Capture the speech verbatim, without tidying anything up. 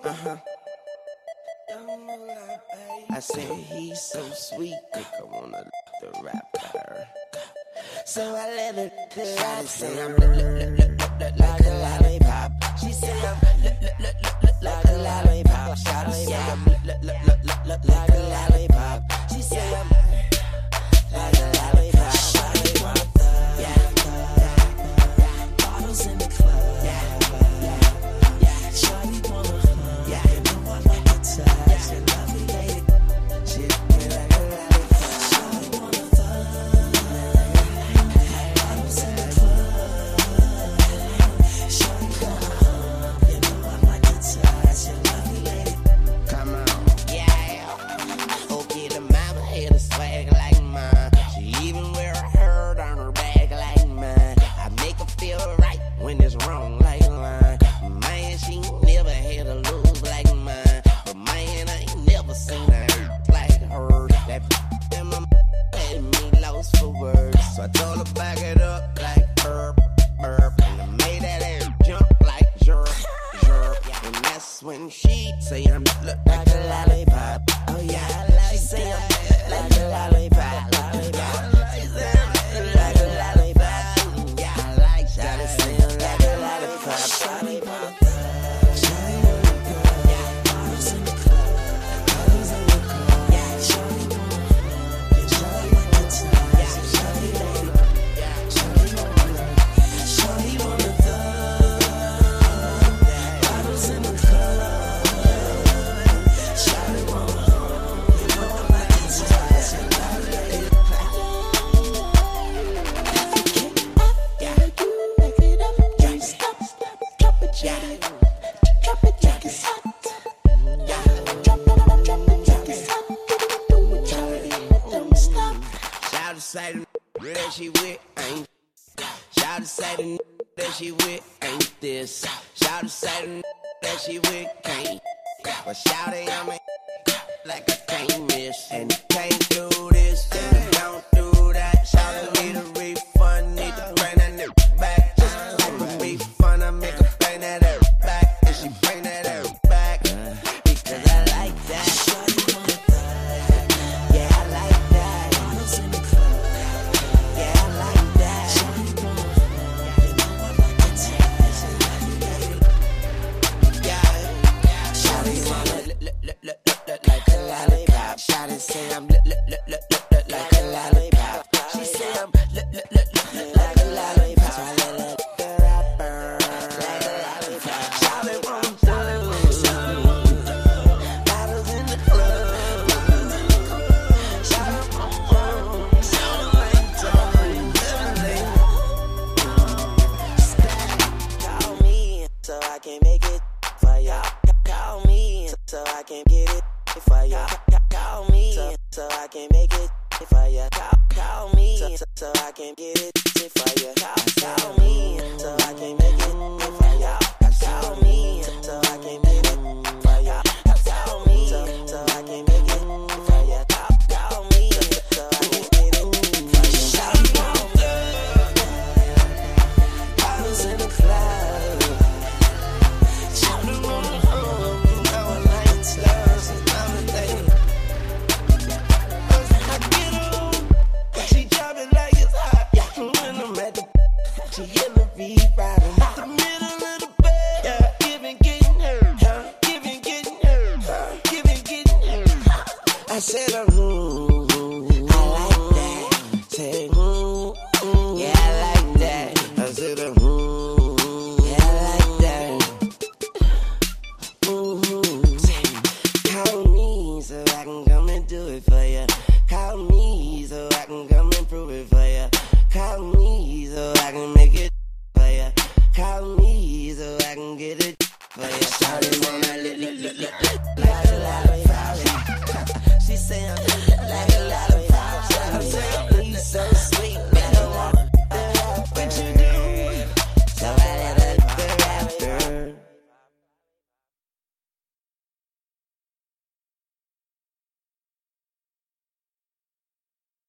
Uh-huh. I said he's so sweet, think I wanna let the rapper. So I let her try to say I'm like a lollipop. She said I'm like a lollipop. Shout say I'm like a lollipop. She said I'm like a lollipop. Yeah, bottles in the club. Yeah, shawty wanna hug. Yeah, you know I like to touch. You love me, lady. She like a lollipop. Shawty wanna hug. Bottles in the club. Shawty wanna hug. You know I like to touch. You love me, lady. Come on, yeah. Okay, the mama had a swag like mine. She even wear a herd on her back like mine. I make her feel right when it's wrong like mine. Man, she never had a lose like mine. But man, I ain't never seen a hurt like her. That in my had me lost for words. So I told her back it up like burp, burp. And I made that air jump like jerk, jerk. And that's when she say I'm look like a lollipop. Oh yeah, I like she say I'm like a lollipop, lollipop. She say I'm like a lollipop. Yeah, I like that. She say I'm like a lollipop, lollipop. Shawty wanna go, yeah. Bottles in the club, bottles in the club. Yeah, shawty wanna hug, yeah. Shawty like to touch, yeah. Shawty wanna, yeah. Shawty wanna, shawty wanna thug. Bottles in the club, shawty wanna hug. You know I like to touch, you love me, lady. Yeah, back it up, don't stop, drop it, yeah. Drop it, drop it, hot. Yeah, drop it, drop it, drop it, hot. Drop it, don't stop. Shout to say the that she with ain't. Shout to say the that she with ain't this. Shout to say the that she with can't. But shout it, I'm a like I can't miss. And you can't do this, and you don't do that. Shout to need a refund, need to bring that nigga back. Just make a refund, I make her bring that air back. And she bring that air back, because I like that. Yeah, I like that. Yeah, I like that. Yeah, shawty wanna look, look, look, look, look, look like a lollipop. Shawty say I'm look, look, look, look, look, look like a lollipop. She say I'm look, look, look, look, look like a lollipop. So I let her lick the rapper like a lollipop. Shawty wanna thug. Bottles in the club. Shawty wanna hug. Shawty like darling, darling. Call me so I can make it for ya. Call me so I can get it for ya. Call me so I can make it for ya. Call me so, so I can get it for ya. Call me so I can make it for ya. Call me so I can get it for ya. Call me so, so I can make it for ya. Call me so I can get it for ya. Shawty wanna love, bottles in the club. Shawty wanna hug, you know I like to touch, it's not a thing. I get on, she jumping like it's hot. When I'm at the, she in the beat riding at the middle of the bed. Yeah, giving, getting hurt, huh? Giving, getting hurt, huh? Giving, getting hurt. I said I'm